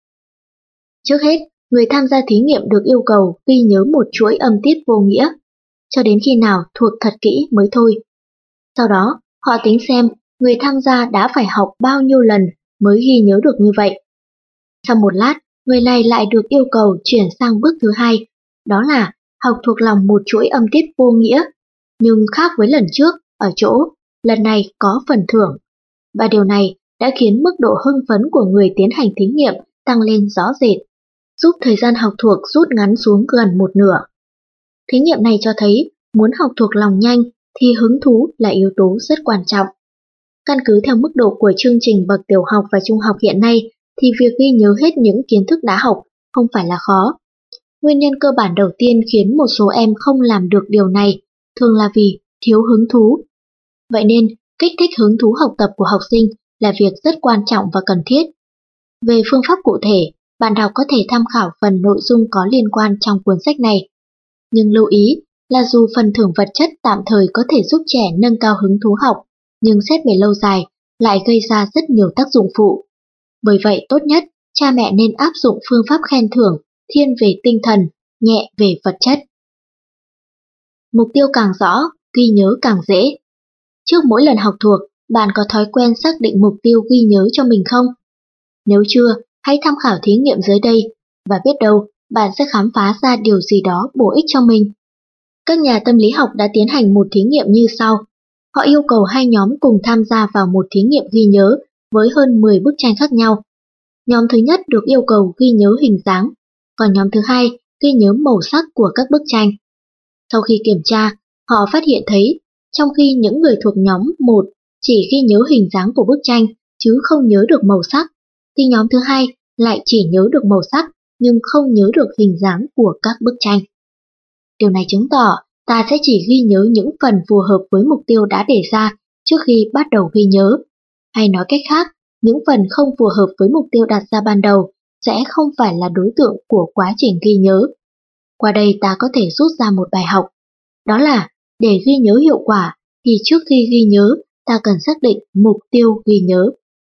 Trước hết, người tham gia thí nghiệm được yêu cầu ghi nhớ một chuỗi âm tiết vô nghĩa, cho đến khi nào thuộc thật kỹ mới thôi. Sau đó, họ tính xem người tham gia đã phải học bao nhiêu lần mới ghi nhớ được như vậy. Sau một lát, người này lại được yêu cầu chuyển sang bước thứ hai, đó là học thuộc lòng một chuỗi âm tiết vô nghĩa, nhưng khác với lần trước ở chỗ, lần này có phần thưởng. Và điều này đã khiến mức độ hưng phấn của người tiến hành thí nghiệm tăng lên rõ rệt, giúp thời gian học thuộc rút ngắn xuống gần một nửa. Thí nghiệm này cho thấy muốn học thuộc lòng nhanh thì hứng thú là yếu tố rất quan trọng. Căn cứ theo mức độ của chương trình bậc tiểu học và trung học hiện nay thì việc ghi nhớ hết những kiến thức đã học không phải là khó. Nguyên nhân cơ bản đầu tiên khiến một số em không làm được điều này thường là vì thiếu hứng thú. Vậy nên, kích thích hứng thú học tập của học sinh là việc rất quan trọng và cần thiết. Về phương pháp cụ thể, bạn đọc có thể tham khảo phần nội dung có liên quan trong cuốn sách này. Nhưng lưu ý là dù phần thưởng vật chất tạm thời có thể giúp trẻ nâng cao hứng thú học, nhưng xét về lâu dài lại gây ra rất nhiều tác dụng phụ. Bởi vậy tốt nhất, cha mẹ nên áp dụng phương pháp khen thưởng thiên về tinh thần, nhẹ về vật chất. Mục tiêu càng rõ, ghi nhớ càng dễ. Trước mỗi lần học thuộc, bạn có thói quen xác định mục tiêu ghi nhớ cho mình không? Nếu chưa, hãy tham khảo thí nghiệm dưới đây, và biết đâu bạn sẽ khám phá ra điều gì đó bổ ích cho mình. Các nhà tâm lý học đã tiến hành một thí nghiệm như sau. Họ yêu cầu hai nhóm cùng tham gia vào một thí nghiệm ghi nhớ với hơn mười bức tranh khác nhau. Nhóm thứ nhất được yêu cầu ghi nhớ hình dáng, còn nhóm thứ hai ghi nhớ màu sắc của các bức tranh. Sau khi kiểm tra, họ phát hiện thấy, trong khi những người thuộc nhóm một chỉ ghi nhớ hình dáng của bức tranh chứ không nhớ được màu sắc, thì nhóm thứ hai lại chỉ nhớ được màu sắc nhưng không nhớ được hình dáng của các bức tranh. Điều này chứng tỏ ta sẽ chỉ ghi nhớ những phần phù hợp với mục tiêu đã đề ra trước khi bắt đầu ghi nhớ. Hay nói cách khác, những phần không phù hợp với mục tiêu đặt ra ban đầu sẽ không phải là đối tượng của quá trình ghi nhớ. Qua đây ta có thể rút ra một bài học. Đó là, để ghi nhớ hiệu quả thì trước khi ghi nhớ ta cần xác định mục tiêu ghi nhớ.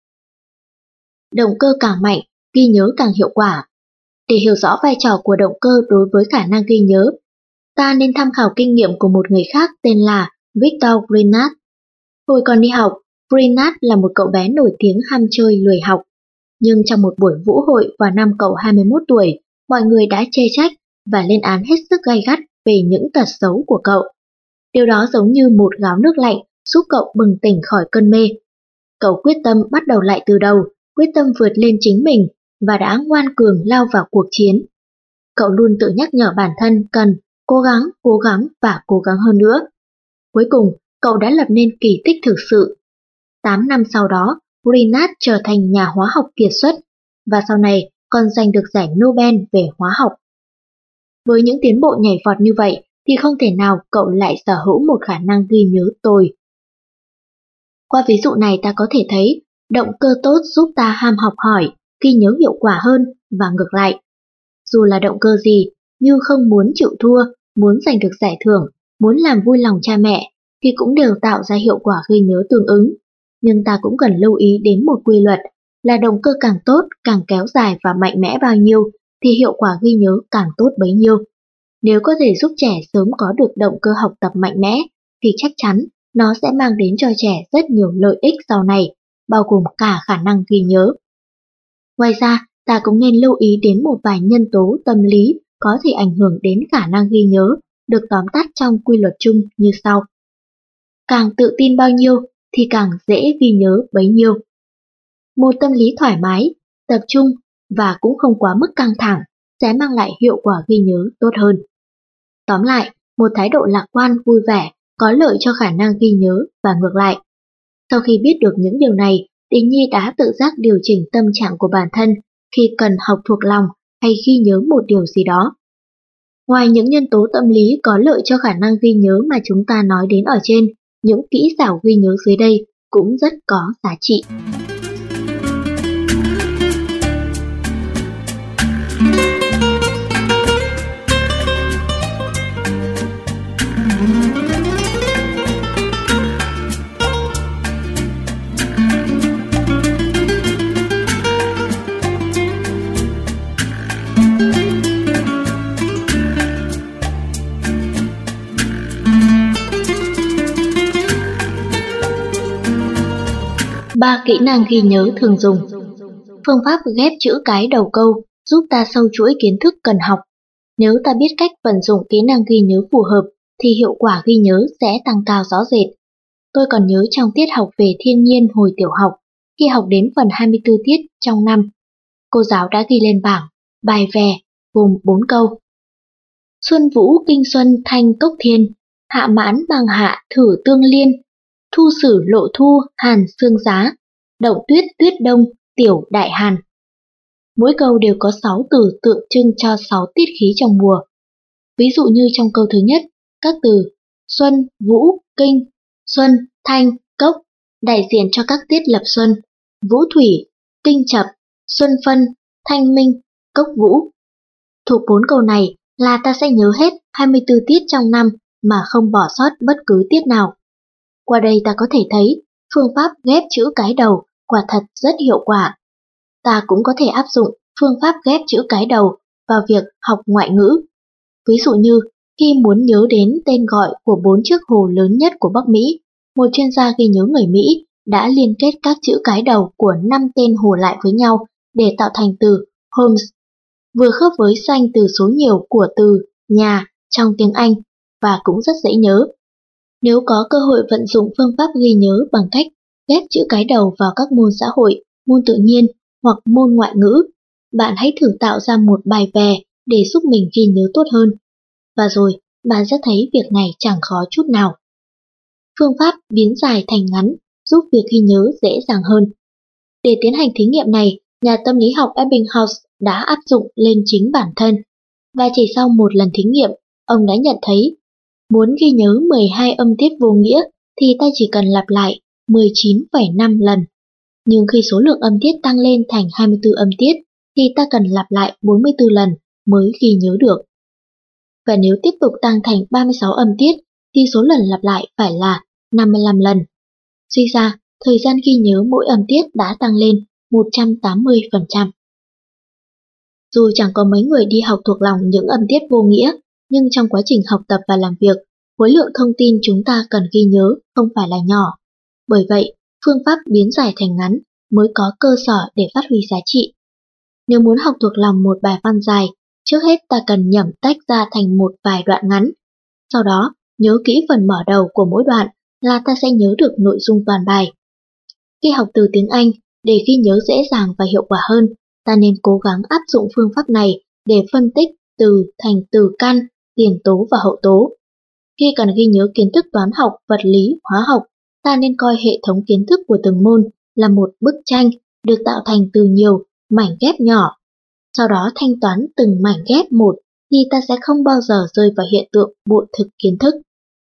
Động cơ càng mạnh, ghi nhớ càng hiệu quả. Để hiểu rõ vai trò của động cơ đối với khả năng ghi nhớ, ta nên tham khảo kinh nghiệm của một người khác tên là Victor Grinat. Hồi còn đi học, Grinat là một cậu bé nổi tiếng ham chơi lười học. Nhưng trong một buổi vũ hội vào năm cậu hai mươi mốt tuổi, mọi người đã chê trách và lên án hết sức gay gắt về những tật xấu của cậu. Điều đó giống như một gáo nước lạnh giúp cậu bừng tỉnh khỏi cơn mê. Cậu quyết tâm bắt đầu lại từ đầu, quyết tâm vượt lên chính mình và đã ngoan cường lao vào cuộc chiến. Cậu luôn tự nhắc nhở bản thân cần cố gắng, cố gắng và cố gắng hơn nữa. Cuối cùng, cậu đã lập nên kỳ tích thực sự. Tám năm sau đó, Grinat trở thành nhà hóa học kiệt xuất và sau này còn giành được giải Nobel về hóa học. Với những tiến bộ nhảy vọt như vậy thì không thể nào cậu lại sở hữu một khả năng ghi nhớ tồi. Qua ví dụ này ta có thể thấy, động cơ tốt giúp ta ham học hỏi, ghi nhớ hiệu quả hơn và ngược lại. Dù là động cơ gì, như không muốn chịu thua, muốn giành được giải thưởng, muốn làm vui lòng cha mẹ, thì cũng đều tạo ra hiệu quả ghi nhớ tương ứng. Nhưng ta cũng cần lưu ý đến một quy luật là động cơ càng tốt, càng kéo dài và mạnh mẽ bao nhiêu, thì hiệu quả ghi nhớ càng tốt bấy nhiêu. Nếu có thể giúp trẻ sớm có được động cơ học tập mạnh mẽ, thì chắc chắn nó sẽ mang đến cho trẻ rất nhiều lợi ích sau này, bao gồm cả khả năng ghi nhớ. Ngoài ra, ta cũng nên lưu ý đến một vài nhân tố tâm lý có thể ảnh hưởng đến khả năng ghi nhớ, được tóm tắt trong quy luật chung như sau. Càng tự tin bao nhiêu thì càng dễ ghi nhớ bấy nhiêu. Một tâm lý thoải mái, tập trung và cũng không quá mức căng thẳng sẽ mang lại hiệu quả ghi nhớ tốt hơn. Tóm lại, một thái độ lạc quan vui vẻ có lợi cho khả năng ghi nhớ và ngược lại. Sau khi biết được những điều này, Đình Nhi đã tự giác điều chỉnh tâm trạng của bản thân khi cần học thuộc lòng hay ghi nhớ một điều gì đó. Ngoài những nhân tố tâm lý có lợi cho khả năng ghi nhớ mà chúng ta nói đến ở trên, những kỹ xảo ghi nhớ dưới đây cũng rất có giá trị. Ba kỹ năng ghi nhớ thường dùng. Phương pháp ghép chữ cái đầu câu giúp ta sâu chuỗi kiến thức cần học. Nếu ta biết cách vận dụng kỹ năng ghi nhớ phù hợp thì hiệu quả ghi nhớ sẽ tăng cao rõ rệt. Tôi còn nhớ trong tiết học về thiên nhiên hồi tiểu học, khi học đến phần hai mươi tư tiết trong năm, cô giáo đã ghi lên bảng bài vè gồm bốn câu. Xuân vũ kinh xuân thanh cốc thiên, hạ mãn bằng hạ thử tương liên, thu sử lộ thu hàn sương giá, động tuyết tuyết đông tiểu đại hàn. Mỗi câu đều có sáu từ tượng trưng cho sáu tiết khí trong mùa. Ví dụ như trong câu thứ nhất, các từ xuân, vũ, kinh, xuân, thanh, cốc đại diện cho các tiết lập xuân, vũ thủy, kinh chập, xuân phân, thanh minh, cốc vũ. Thuộc bốn câu này là ta sẽ nhớ hết hai mươi tư tiết trong năm mà không bỏ sót bất cứ tiết nào. Qua đây ta có thể thấy phương pháp ghép chữ cái đầu quả thật rất hiệu quả. Ta cũng có thể áp dụng phương pháp ghép chữ cái đầu vào việc học ngoại ngữ. Ví dụ như khi muốn nhớ đến tên gọi của bốn chiếc hồ lớn nhất của Bắc Mỹ, một chuyên gia ghi nhớ người Mỹ đã liên kết các chữ cái đầu của năm tên hồ lại với nhau để tạo thành từ Holmes, vừa khớp với danh từ số nhiều của từ nhà trong tiếng Anh và cũng rất dễ nhớ. Nếu có cơ hội vận dụng phương pháp ghi nhớ bằng cách ghép chữ cái đầu vào các môn xã hội, môn tự nhiên hoặc môn ngoại ngữ, bạn hãy thử tạo ra một bài vè để giúp mình ghi nhớ tốt hơn. Và rồi, bạn sẽ thấy việc này chẳng khó chút nào. Phương pháp biến dài thành ngắn giúp việc ghi nhớ dễ dàng hơn. Để tiến hành thí nghiệm này, nhà tâm lý học Ebbinghaus đã áp dụng lên chính bản thân. Và chỉ sau một lần thí nghiệm, ông đã nhận thấy muốn ghi nhớ mười hai âm tiết vô nghĩa thì ta chỉ cần lặp lại mười chín phẩy năm lần. Nhưng khi số lượng âm tiết tăng lên thành hai mươi tư âm tiết thì ta cần lặp lại bốn mươi tư lần mới ghi nhớ được. Và nếu tiếp tục tăng thành ba mươi sáu âm tiết thì số lần lặp lại phải là năm mươi lăm lần. Suy ra, thời gian ghi nhớ mỗi âm tiết đã tăng lên một trăm tám mươi phần trăm. Dù chẳng có mấy người đi học thuộc lòng những âm tiết vô nghĩa, nhưng trong quá trình học tập và làm việc, khối lượng thông tin chúng ta cần ghi nhớ không phải là nhỏ. Bởi vậy, phương pháp biến dài thành ngắn mới có cơ sở để phát huy giá trị. Nếu muốn học thuộc lòng một bài văn dài, trước hết ta cần nhẩm tách ra thành một vài đoạn ngắn. Sau đó, nhớ kỹ phần mở đầu của mỗi đoạn là ta sẽ nhớ được nội dung toàn bài. Khi học từ tiếng Anh, để ghi nhớ dễ dàng và hiệu quả hơn, ta nên cố gắng áp dụng phương pháp này để phân tích từ thành từ căn, tiền tố và hậu tố. Khi cần ghi nhớ kiến thức toán học, vật lý, hóa học, ta nên coi hệ thống kiến thức của từng môn là một bức tranh được tạo thành từ nhiều mảnh ghép nhỏ. Sau đó thanh toán từng mảnh ghép một thì ta sẽ không bao giờ rơi vào hiện tượng bội thực kiến thức.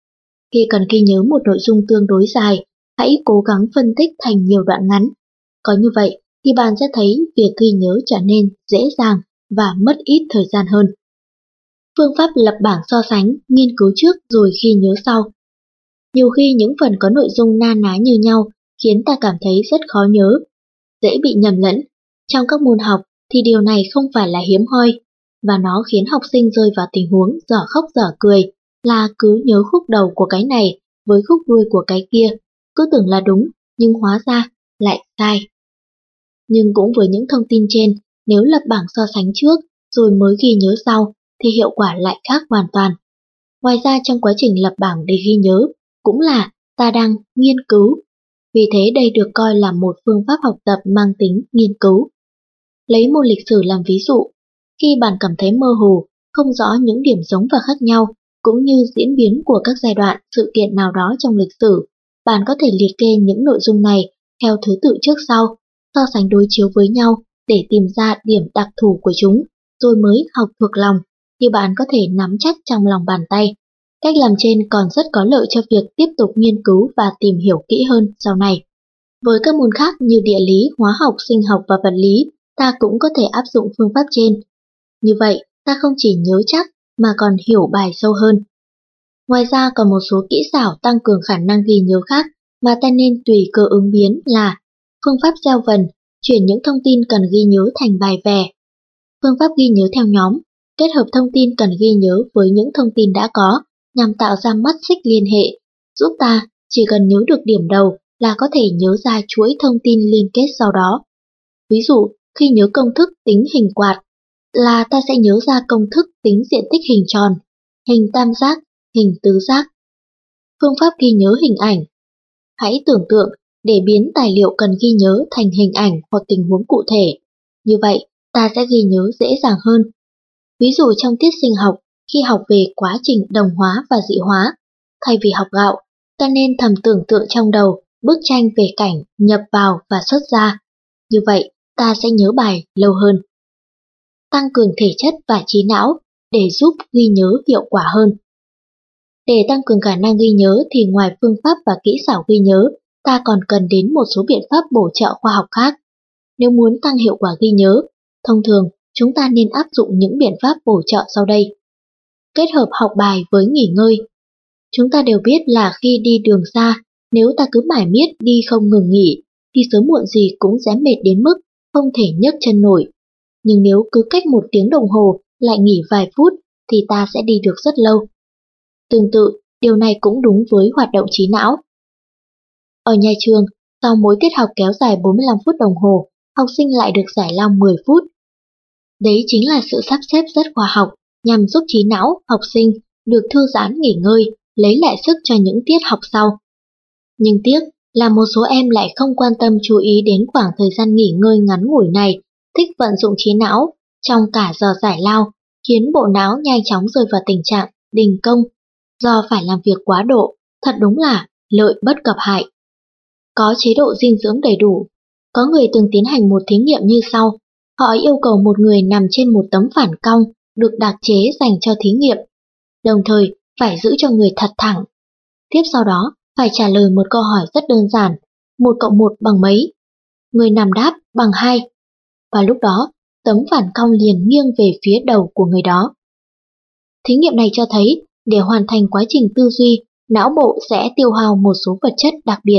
Khi cần ghi nhớ một nội dung tương đối dài, hãy cố gắng phân tích thành nhiều đoạn ngắn. Có như vậy thì bạn sẽ thấy việc ghi nhớ trở nên dễ dàng và mất ít thời gian hơn. Phương pháp lập bảng so sánh, nghiên cứu trước rồi ghi nhớ sau. Nhiều khi những phần có nội dung na ná như nhau khiến ta cảm thấy rất khó nhớ, dễ bị nhầm lẫn. Trong các môn học thì điều này không phải là hiếm hoi, và nó khiến học sinh rơi vào tình huống dở khóc dở cười, là cứ nhớ khúc đầu của cái này với khúc đuôi của cái kia, cứ tưởng là đúng nhưng hóa ra lại sai. Nhưng cũng với những thông tin trên, nếu lập bảng so sánh trước rồi mới ghi nhớ sau thì hiệu quả lại khác hoàn toàn. Ngoài ra trong quá trình lập bảng để ghi nhớ cũng là ta đang nghiên cứu. Vì thế đây được coi là một phương pháp học tập mang tính nghiên cứu. Lấy môn lịch sử làm ví dụ, khi bạn cảm thấy mơ hồ, không rõ những điểm giống và khác nhau, cũng như diễn biến của các giai đoạn, sự kiện nào đó trong lịch sử, bạn có thể liệt kê những nội dung này theo thứ tự trước sau, so sánh đối chiếu với nhau để tìm ra điểm đặc thù của chúng, rồi mới học thuộc lòng, thì bạn có thể nắm chắc trong lòng bàn tay. Cách làm trên còn rất có lợi cho việc tiếp tục nghiên cứu và tìm hiểu kỹ hơn sau này. Với các môn khác như địa lý, hóa học, sinh học và vật lý, ta cũng có thể áp dụng phương pháp trên. Như vậy, ta không chỉ nhớ chắc mà còn hiểu bài sâu hơn. Ngoài ra còn một số kỹ xảo tăng cường khả năng ghi nhớ khác mà ta nên tùy cơ ứng biến là phương pháp gieo vần, chuyển những thông tin cần ghi nhớ thành bài vè. Phương pháp ghi nhớ theo nhóm, kết hợp thông tin cần ghi nhớ với những thông tin đã có nhằm tạo ra mắt xích liên hệ, giúp ta chỉ cần nhớ được điểm đầu là có thể nhớ ra chuỗi thông tin liên kết sau đó. Ví dụ, khi nhớ công thức tính hình quạt, là ta sẽ nhớ ra công thức tính diện tích hình tròn, hình tam giác, hình tứ giác. Phương pháp ghi nhớ hình ảnh. Hãy tưởng tượng để biến tài liệu cần ghi nhớ thành hình ảnh hoặc tình huống cụ thể. Như vậy, ta sẽ ghi nhớ dễ dàng hơn. Ví dụ trong tiết sinh học, khi học về quá trình đồng hóa và dị hóa, thay vì học gạo, ta nên thầm tưởng tượng trong đầu bức tranh về cảnh nhập vào và xuất ra. Như vậy, ta sẽ nhớ bài lâu hơn. Tăng cường thể chất và trí não để giúp ghi nhớ hiệu quả hơn. Để tăng cường khả năng ghi nhớ thì ngoài phương pháp và kỹ xảo ghi nhớ, ta còn cần đến một số biện pháp bổ trợ khoa học khác. Nếu muốn tăng hiệu quả ghi nhớ, thông thường chúng ta nên áp dụng những biện pháp bổ trợ sau đây. Kết hợp học bài với nghỉ ngơi. Chúng ta đều biết là khi đi đường xa, nếu ta cứ mải miết đi không ngừng nghỉ, thì sớm muộn gì cũng sẽ mệt đến mức không thể nhấc chân nổi. Nhưng nếu cứ cách một tiếng đồng hồ lại nghỉ vài phút thì ta sẽ đi được rất lâu. Tương tự, điều này cũng đúng với hoạt động trí não. Ở nhà trường, sau mỗi tiết học kéo dài bốn mươi lăm phút đồng hồ, học sinh lại được giải lao mười phút. Đấy chính là sự sắp xếp rất khoa học nhằm giúp trí não, học sinh được thư giãn nghỉ ngơi, lấy lại sức cho những tiết học sau. Nhưng tiếc là một số em lại không quan tâm chú ý đến khoảng thời gian nghỉ ngơi ngắn ngủi này, thích vận dụng trí não trong cả giờ giải lao, khiến bộ não nhanh chóng rơi vào tình trạng đình công do phải làm việc quá độ, thật đúng là lợi bất cập hại. Có chế độ dinh dưỡng đầy đủ. Có người từng tiến hành một thí nghiệm như sau. Họ yêu cầu một người nằm trên một tấm phản cong được đặc chế dành cho thí nghiệm, đồng thời phải giữ cho người thật thẳng. Tiếp sau đó, phải trả lời một câu hỏi rất đơn giản, một cộng một bằng mấy? Người nằm đáp bằng hai. Và lúc đó, tấm phản cong liền nghiêng về phía đầu của người đó. Thí nghiệm này cho thấy, để hoàn thành quá trình tư duy, não bộ sẽ tiêu hao một số vật chất đặc biệt.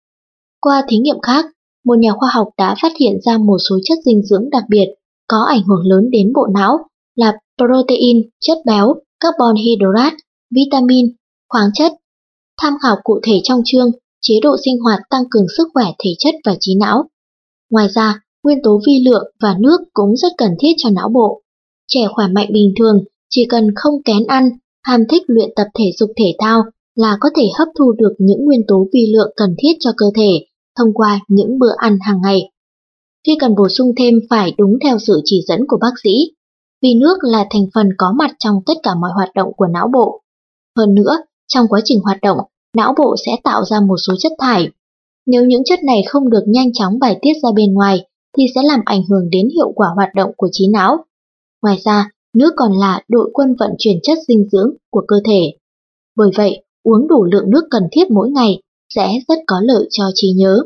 Qua thí nghiệm khác, một nhà khoa học đã phát hiện ra một số chất dinh dưỡng đặc biệt có ảnh hưởng lớn đến bộ não là protein, chất béo, carbon hydrate, vitamin, khoáng chất. Tham khảo cụ thể trong chương chế độ sinh hoạt tăng cường sức khỏe thể chất và trí não. Ngoài ra, nguyên tố vi lượng và nước cũng rất cần thiết cho não bộ. Trẻ khỏe mạnh bình thường chỉ cần không kén ăn, ham thích luyện tập thể dục thể thao là có thể hấp thu được những nguyên tố vi lượng cần thiết cho cơ thể thông qua những bữa ăn hàng ngày. Khi cần bổ sung thêm phải đúng theo sự chỉ dẫn của bác sĩ, vì nước là thành phần có mặt trong tất cả mọi hoạt động của não bộ. Hơn nữa, trong quá trình hoạt động, não bộ sẽ tạo ra một số chất thải. Nếu những chất này không được nhanh chóng bài tiết ra bên ngoài, thì sẽ làm ảnh hưởng đến hiệu quả hoạt động của trí não. Ngoài ra, nước còn là đội quân vận chuyển chất dinh dưỡng của cơ thể. Bởi vậy, uống đủ lượng nước cần thiết mỗi ngày sẽ rất có lợi cho trí nhớ.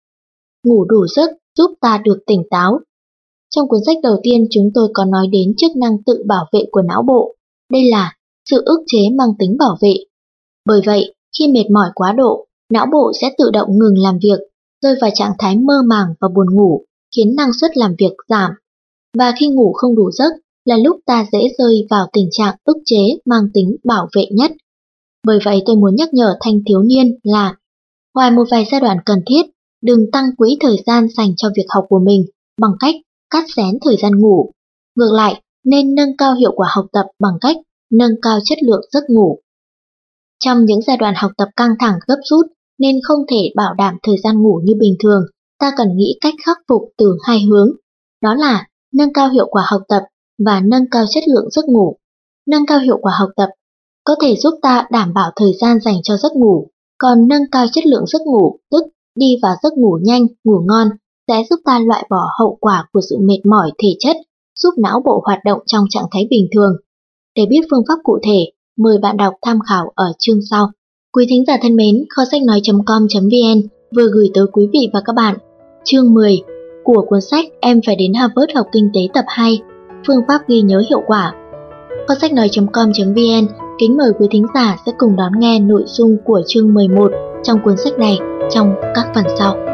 Ngủ đủ giấc giúp ta được tỉnh táo. Trong cuốn sách đầu tiên chúng tôi có nói đến chức năng tự bảo vệ của não bộ. Đây là sự ức chế mang tính bảo vệ. Bởi vậy, khi mệt mỏi quá độ, não bộ sẽ tự động ngừng làm việc, rơi vào trạng thái mơ màng và buồn ngủ, khiến năng suất làm việc giảm. Và khi ngủ không đủ giấc là lúc ta dễ rơi vào tình trạng ức chế mang tính bảo vệ nhất. Bởi vậy tôi muốn nhắc nhở thanh thiếu niên là ngoài một vài giai đoạn cần thiết, đừng tăng quỹ thời gian dành cho việc học của mình bằng cách cắt xén thời gian ngủ. Ngược lại, nên nâng cao hiệu quả học tập bằng cách nâng cao chất lượng giấc ngủ. Trong những giai đoạn học tập căng thẳng gấp rút nên không thể bảo đảm thời gian ngủ như bình thường, ta cần nghĩ cách khắc phục từ hai hướng. Đó là nâng cao hiệu quả học tập và nâng cao chất lượng giấc ngủ. Nâng cao hiệu quả học tập có thể giúp ta đảm bảo thời gian dành cho giấc ngủ, còn nâng cao chất lượng giấc ngủ, tức đi vào giấc ngủ nhanh, ngủ ngon, sẽ giúp ta loại bỏ hậu quả của sự mệt mỏi thể chất, giúp não bộ hoạt động trong trạng thái bình thường. Để biết phương pháp cụ thể, mời bạn đọc tham khảo ở chương sau. Quý thính giả thân mến, kho sách nói chấm com chấm vn vừa gửi tới quý vị và các bạn chương mười của cuốn sách Em phải đến Harvard học kinh tế tập hai, phương pháp ghi nhớ hiệu quả. Kho sách nói chấm com chấm vn kính mời quý thính giả sẽ cùng đón nghe nội dung của chương mười một trong cuốn sách này trong các phần sau.